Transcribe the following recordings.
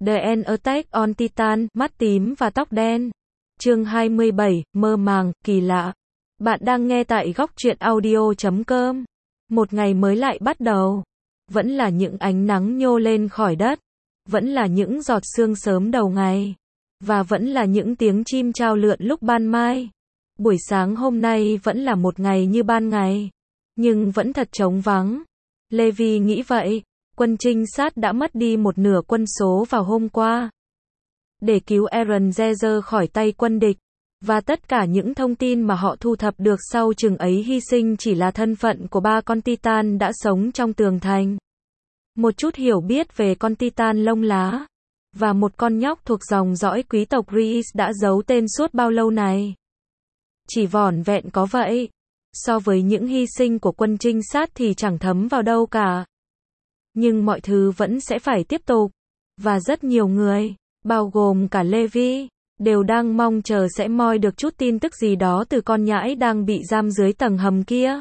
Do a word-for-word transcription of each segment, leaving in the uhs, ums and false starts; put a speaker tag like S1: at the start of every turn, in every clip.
S1: The Attack on Titan, mắt tím và tóc đen. Chương hai mươi bảy, mơ màng, kỳ lạ. Bạn đang nghe tại góc truyện audio chấm com. Một ngày mới lại bắt đầu. Vẫn là những ánh nắng nhô lên khỏi đất. Vẫn là những giọt sương sớm đầu ngày. Và vẫn là những tiếng chim chao lượn lúc ban mai. Buổi sáng hôm nay vẫn là một ngày như ban ngày. Nhưng vẫn thật trống vắng. Levi nghĩ vậy. Quân trinh sát đã mất đi một nửa quân số vào hôm qua. Để cứu Eren Yeager khỏi tay quân địch. Và tất cả những thông tin mà họ thu thập được sau chừng ấy hy sinh chỉ là thân phận của ba con Titan đã sống trong tường thành. Một chút hiểu biết về con Titan lông lá. Và một con nhóc thuộc dòng dõi quý tộc Rhys đã giấu tên suốt bao lâu này. Chỉ vỏn vẹn có vậy. So với những hy sinh của quân trinh sát thì chẳng thấm vào đâu cả. Nhưng mọi thứ vẫn sẽ phải tiếp tục. Và rất nhiều người, bao gồm cả Levi, đều đang mong chờ sẽ moi được chút tin tức gì đó từ con nhãi đang bị giam dưới tầng hầm kia.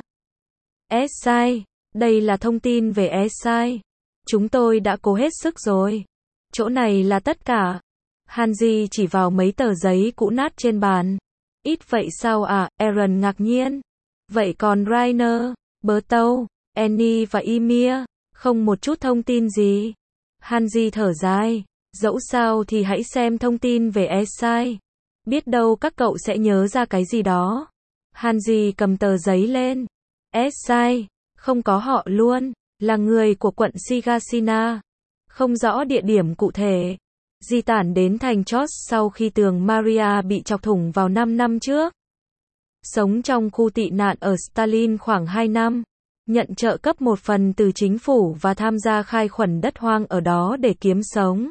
S1: Esai, đây là thông tin về Esai. Chúng tôi đã cố hết sức rồi. Chỗ này là tất cả. Hanji chỉ vào mấy tờ giấy cũ nát trên bàn. Ít vậy sao à, Eren ngạc nhiên. Vậy còn Rainer, Bertolt, Annie và Ymir, không một chút thông tin gì. Hanji thở dài. Dẫu sao thì hãy xem thông tin về Esai. Biết đâu các cậu sẽ nhớ ra cái gì đó. Hanji cầm tờ giấy lên. Esai, không có họ luôn, là người của quận Shigasina. Không rõ địa điểm cụ thể. Di tản đến thành Chos sau khi tường Maria bị chọc thủng vào năm năm trước. Sống trong khu tị nạn ở Stalin khoảng hai năm. Nhận trợ cấp một phần từ chính phủ và tham gia khai khuẩn đất hoang ở đó để kiếm sống.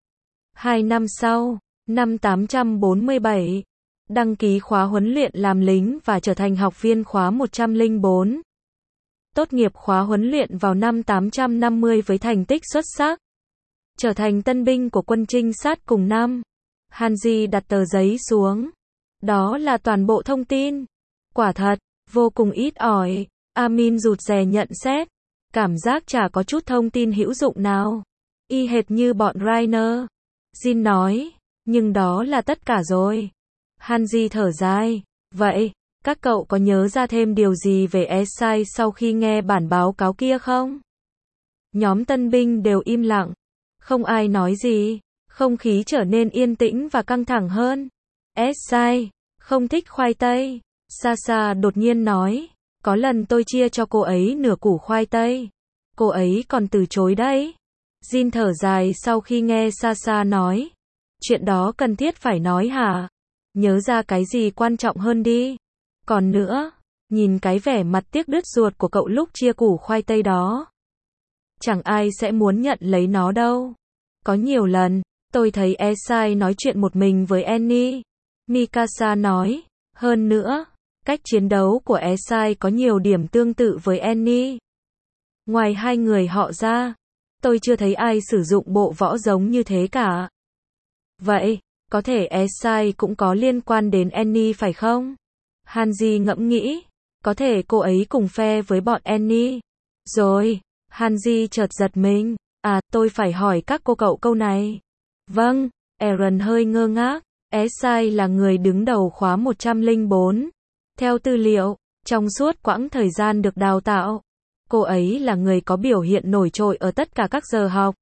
S1: Hai năm sau, năm tám trăm bốn mươi bảy, đăng ký khóa huấn luyện làm lính và trở thành học viên khóa một trăm lẻ bốn. Tốt nghiệp khóa huấn luyện vào năm tám trăm năm mươi với thành tích xuất sắc. Trở thành tân binh của quân trinh sát cùng năm. Hanji đặt tờ giấy xuống. Đó là toàn bộ thông tin. Quả thật, vô cùng ít ỏi. Amin rụt rè nhận xét. Cảm giác chả có chút thông tin hữu dụng nào. Y hệt như bọn Rainer. Jin nói. Nhưng đó là tất cả rồi. Hanji thở dài. Vậy, các cậu có nhớ ra thêm điều gì về Esai sau khi nghe bản báo cáo kia không? Nhóm tân binh đều im lặng. Không ai nói gì. Không khí trở nên yên tĩnh và căng thẳng hơn. Esai, không thích khoai tây. Sasha đột nhiên nói. Có lần tôi chia cho cô ấy nửa củ khoai tây. Cô ấy còn từ chối đấy. Jin thở dài sau khi nghe Sasha nói. Chuyện đó cần thiết phải nói hả? Nhớ ra cái gì quan trọng hơn đi. Còn nữa, nhìn cái vẻ mặt tiếc đứt ruột của cậu lúc chia củ khoai tây đó. Chẳng ai sẽ muốn nhận lấy nó đâu. Có nhiều lần, tôi thấy Esai nói chuyện một mình với Annie. Mikasa nói. Hơn nữa, cách chiến đấu của Esai có nhiều điểm tương tự với Annie. Ngoài hai người họ ra, tôi chưa thấy ai sử dụng bộ võ giống như thế cả. Vậy, có thể Esai cũng có liên quan đến Annie phải không? Hanji ngẫm nghĩ. Có thể cô ấy cùng phe với bọn Annie. Rồi, Hanji chợt giật mình. À, tôi phải hỏi các cô cậu câu này. Vâng, Eren hơi ngơ ngác. Esai là người đứng đầu khóa một trăm lẻ bốn. Theo tư liệu, trong suốt quãng thời gian được đào tạo, cô ấy là người có biểu hiện nổi trội ở tất cả các giờ học.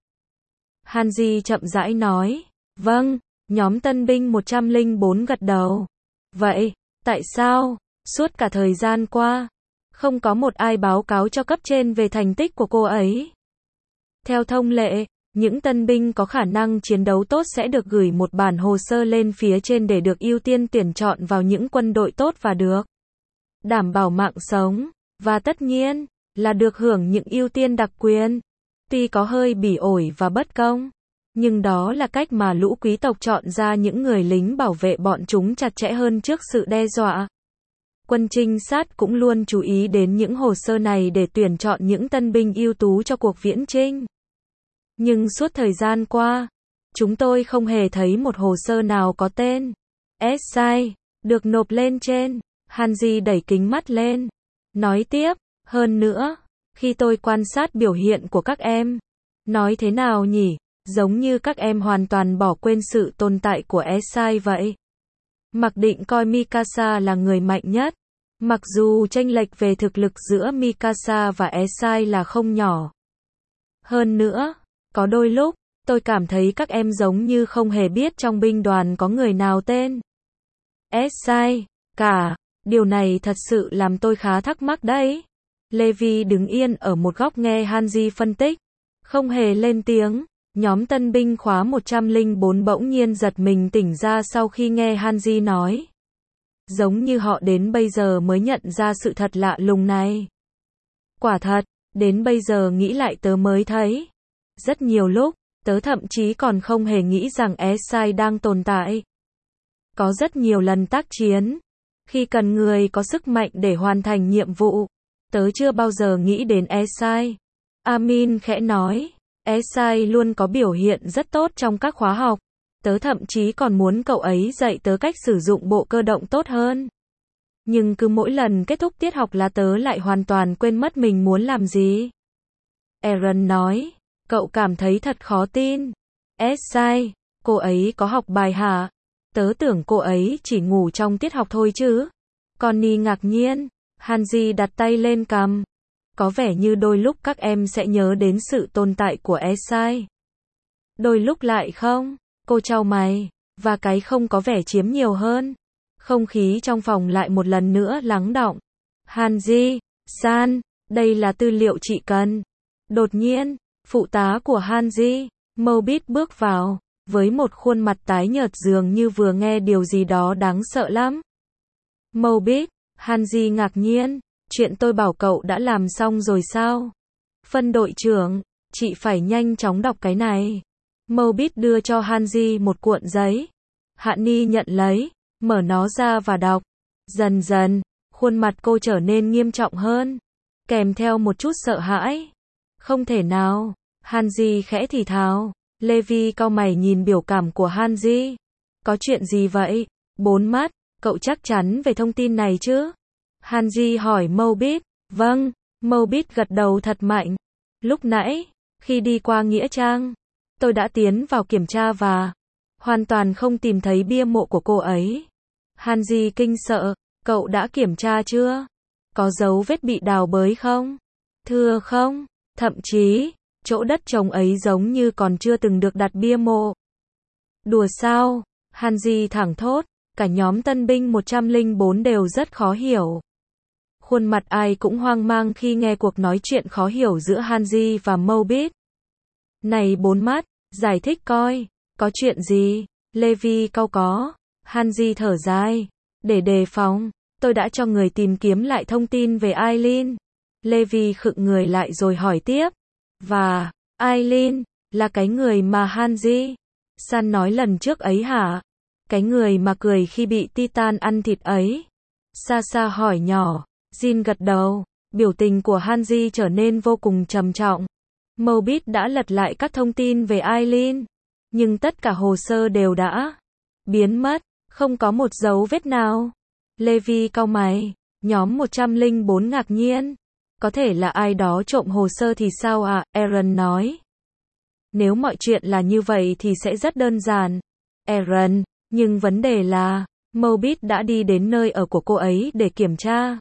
S1: Hanji chậm rãi nói. Vâng, nhóm tân binh một trăm lẻ bốn gật đầu. Vậy, tại sao, suốt cả thời gian qua, không có một ai báo cáo cho cấp trên về thành tích của cô ấy? Theo thông lệ, những tân binh có khả năng chiến đấu tốt sẽ được gửi một bản hồ sơ lên phía trên để được ưu tiên tuyển chọn vào những quân đội tốt và được đảm bảo mạng sống, và tất nhiên, là được hưởng những ưu tiên đặc quyền. Tuy có hơi bỉ ổi và bất công, nhưng đó là cách mà lũ quý tộc chọn ra những người lính bảo vệ bọn chúng chặt chẽ hơn trước sự đe dọa. Quân trinh sát cũng luôn chú ý đến những hồ sơ này để tuyển chọn những tân binh ưu tú cho cuộc viễn chinh. Nhưng suốt thời gian qua, chúng tôi không hề thấy một hồ sơ nào có tên Esai được nộp lên trên. Hanji đẩy kính mắt lên. Nói tiếp, hơn nữa, khi tôi quan sát biểu hiện của các em, nói thế nào nhỉ? Giống như các em hoàn toàn bỏ quên sự tồn tại của Esai vậy. Mặc định coi Mikasa là người mạnh nhất. Mặc dù chênh lệch về thực lực giữa Mikasa và Esai là không nhỏ. Hơn nữa, có đôi lúc, tôi cảm thấy các em giống như không hề biết trong binh đoàn có người nào tên Esai cả. Điều này thật sự làm tôi khá thắc mắc đấy. Levi đứng yên ở một góc nghe Hanji phân tích. Không hề lên tiếng. Nhóm tân binh khóa một trăm lẻ bốn bỗng nhiên giật mình tỉnh ra sau khi nghe Hanji nói. Giống như họ đến bây giờ mới nhận ra sự thật lạ lùng này. Quả thật, đến bây giờ nghĩ lại tớ mới thấy. Rất nhiều lúc, tớ thậm chí còn không hề nghĩ rằng Esai đang tồn tại. Có rất nhiều lần tác chiến. Khi cần người có sức mạnh để hoàn thành nhiệm vụ, tớ chưa bao giờ nghĩ đến Esai. Amin khẽ nói. Esai luôn có biểu hiện rất tốt trong các khóa học. Tớ thậm chí còn muốn cậu ấy dạy tớ cách sử dụng bộ cơ động tốt hơn. Nhưng cứ mỗi lần kết thúc tiết học là tớ lại hoàn toàn quên mất mình muốn làm gì. Eren nói. Cậu cảm thấy thật khó tin. Esai, cô ấy có học bài hả? Tớ tưởng cô ấy chỉ ngủ trong tiết học thôi chứ. Connie ngạc nhiên. Hanji đặt tay lên cằm. Có vẻ như đôi lúc các em sẽ nhớ đến sự tồn tại của Esai. Đôi lúc lại không. Cô chau mày. Và cái không có vẻ chiếm nhiều hơn. Không khí trong phòng lại một lần nữa lắng đọng. Hanji, san, đây là tư liệu chị cần. Đột nhiên, phụ tá của Hanji, Moubit bước vào, với một khuôn mặt tái nhợt dường như vừa nghe điều gì đó đáng sợ lắm. Moubit, Hanji ngạc nhiên, chuyện tôi bảo cậu đã làm xong rồi sao? Phân đội trưởng, chị phải nhanh chóng đọc cái này. Moubit đưa cho Hanji một cuộn giấy. Hạn Ni nhận lấy, mở nó ra và đọc. Dần dần, khuôn mặt cô trở nên nghiêm trọng hơn, kèm theo một chút sợ hãi. Không thể nào, Hanji khẽ thì thào. Levi cau mày nhìn biểu cảm của Hanji. Có chuyện gì vậy? Bốn mắt, cậu chắc chắn về thông tin này chứ? Hanji hỏi Moubit. Vâng, Moubit gật đầu thật mạnh. Lúc nãy, khi đi qua Nghĩa Trang, tôi đã tiến vào kiểm tra và hoàn toàn không tìm thấy bia mộ của cô ấy. Hanji kinh sợ. Cậu đã kiểm tra chưa? Có dấu vết bị đào bới không? Thưa không. Thậm chí, chỗ đất trống ấy giống như còn chưa từng được đặt bia mộ. Đùa sao? Hanji thẳng thốt. Cả nhóm tân binh một trăm lẻ bốn đều rất khó hiểu. Khuôn mặt ai cũng hoang mang khi nghe cuộc nói chuyện khó hiểu giữa Hanji và Moubit. Này bốn mắt, giải thích coi, có chuyện gì? Levi cau có. Hanji thở dài. Để đề phòng, tôi đã cho người tìm kiếm lại thông tin về Aileen. Levi khựng người lại rồi hỏi tiếp. Và, Aileen, là cái người mà Hanji san nói lần trước ấy hả? Cái người mà cười khi bị Titan ăn thịt ấy? Sasa hỏi nhỏ. Jin gật đầu. Biểu tình của Hanji trở nên vô cùng trầm trọng. Moubit đã lật lại các thông tin về Aileen. Nhưng tất cả hồ sơ đều đã biến mất. Không có một dấu vết nào. Levi cau mày. Nhóm một trăm lẻ bốn ngạc nhiên. Có thể là ai đó trộm hồ sơ thì sao ạ? À? Eren nói. Nếu mọi chuyện là như vậy thì sẽ rất đơn giản. Eren, nhưng vấn đề là, Moubit đã đi đến nơi ở của cô ấy để kiểm tra.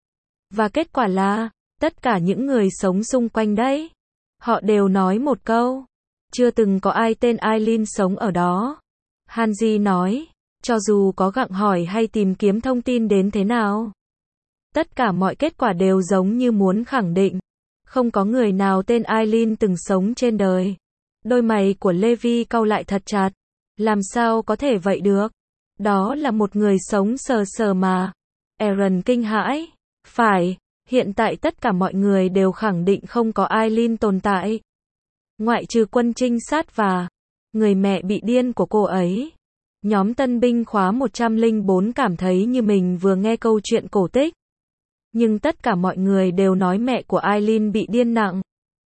S1: Và kết quả là, tất cả những người sống xung quanh đấy, họ đều nói một câu. Chưa từng có ai tên Aileen sống ở đó. Hanji nói, cho dù có gặng hỏi hay tìm kiếm thông tin đến thế nào, tất cả mọi kết quả đều giống như muốn khẳng định, không có người nào tên Aileen từng sống trên đời. Đôi mày của Levi cau lại thật chặt. Làm sao có thể vậy được? Đó là một người sống sờ sờ mà. Eren kinh hãi. Phải, hiện tại tất cả mọi người đều khẳng định không có Aileen tồn tại. Ngoại trừ quân trinh sát và người mẹ bị điên của cô ấy. Nhóm tân binh khóa một trăm lẻ bốn cảm thấy như mình vừa nghe câu chuyện cổ tích. Nhưng tất cả mọi người đều nói mẹ của Aileen bị điên nặng.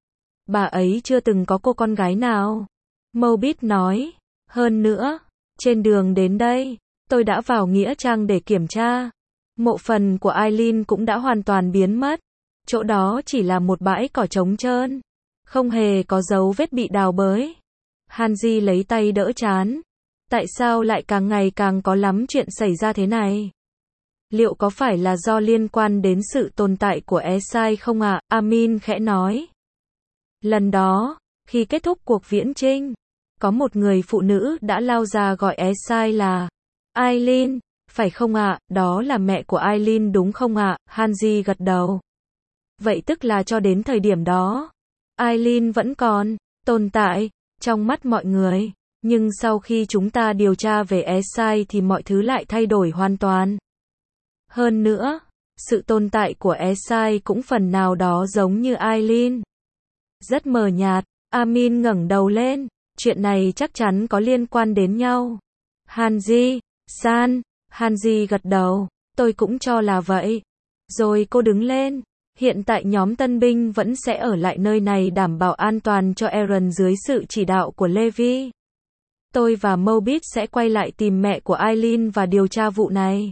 S1: Bà ấy chưa từng có cô con gái nào. Moubit nói. Hơn nữa, trên đường đến đây, tôi đã vào Nghĩa Trang để kiểm tra. Mộ phần của Aileen cũng đã hoàn toàn biến mất. Chỗ đó chỉ là một bãi cỏ trống trơn. Không hề có dấu vết bị đào bới. Hanji lấy tay đỡ trán. Tại sao lại càng ngày càng có lắm chuyện xảy ra thế này? Liệu có phải là do liên quan đến sự tồn tại của Esai không ạ? À? Amin khẽ nói. Lần đó, khi kết thúc cuộc viễn chinh, có một người phụ nữ đã lao ra gọi Esai là Aileen, phải không ạ? À? Đó là mẹ của Aileen đúng không ạ? À? Hanji gật đầu. Vậy tức là cho đến thời điểm đó, Aileen vẫn còn tồn tại trong mắt mọi người. Nhưng sau khi chúng ta điều tra về Esai thì mọi thứ lại thay đổi hoàn toàn. Hơn nữa, sự tồn tại của Esai cũng phần nào đó giống như Aileen. Rất mờ nhạt, Amin ngẩng đầu lên, chuyện này chắc chắn có liên quan đến nhau. Hanji, san, Hanji gật đầu, tôi cũng cho là vậy. Rồi cô đứng lên, hiện tại nhóm tân binh vẫn sẽ ở lại nơi này đảm bảo an toàn cho Eren dưới sự chỉ đạo của Levi. Tôi và Moabit sẽ quay lại tìm mẹ của Aileen và điều tra vụ này.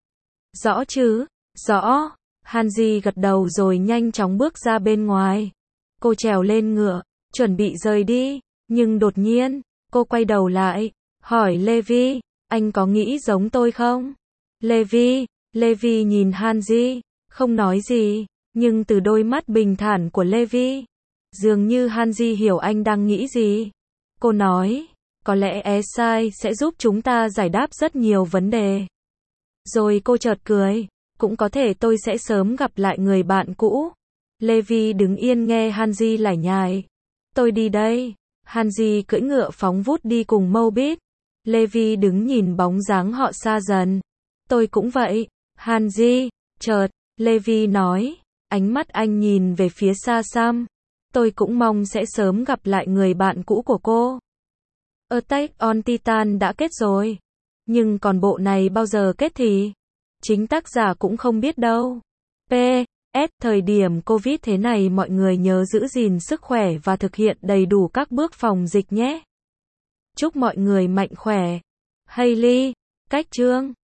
S1: Rõ chứ? Rõ. Hanji gật đầu rồi nhanh chóng bước ra bên ngoài. Cô trèo lên ngựa, chuẩn bị rời đi, nhưng đột nhiên, cô quay đầu lại, hỏi Levi, anh có nghĩ giống tôi không? Levi, Levi nhìn Hanji, không nói gì, nhưng từ đôi mắt bình thản của Levi, dường như Hanji hiểu anh đang nghĩ gì. Cô nói, có lẽ Esai sẽ giúp chúng ta giải đáp rất nhiều vấn đề. Rồi cô chợt cười, cũng có thể tôi sẽ sớm gặp lại người bạn cũ. Levi đứng yên nghe Hanji lải nhải. Tôi đi đây. Hanji cưỡi ngựa phóng vút đi cùng Moabit. Levi đứng nhìn bóng dáng họ xa dần. Tôi cũng vậy. Hanji, chợt, Levi nói, ánh mắt anh nhìn về phía xa xăm. Tôi cũng mong sẽ sớm gặp lại người bạn cũ của cô. Attack on Titan đã kết rồi. Nhưng còn bộ này bao giờ kết thì? Chính tác giả cũng không biết đâu. P S Thời điểm Covid thế này mọi người nhớ giữ gìn sức khỏe và thực hiện đầy đủ các bước phòng dịch nhé. Chúc mọi người mạnh khỏe. Hailey, cách chương.